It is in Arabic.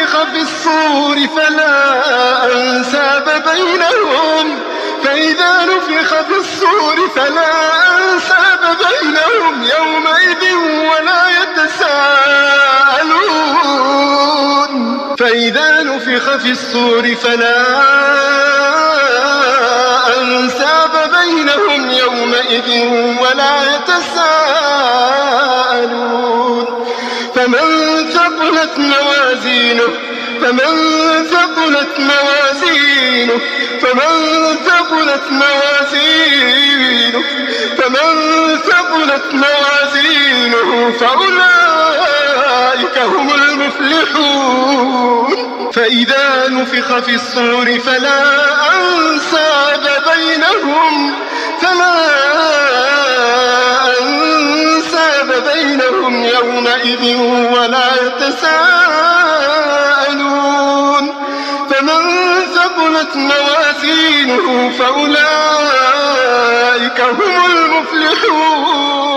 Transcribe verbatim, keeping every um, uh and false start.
نفخ في الصور فلا أنساب بينهم فإذا نفخ في الصور فلا أنساب بينهم يومئذ ولا يتساءلون فإذا نفخ في الصور فلا أنساب بينهم يومئذ ولا يتساءلون فمن ثقلت موازينه فمن ثقلت موازينه فمن ثقلت موازينه فمن ثقلت موازينه فأولئك هم المفلحون فإذا نفخ في الصور فلا أنساب بينهم فلا أنساب بينهم يومئذ ولا يتساءلون فمن ثقلت موازينه فأولئك هم المفلحون.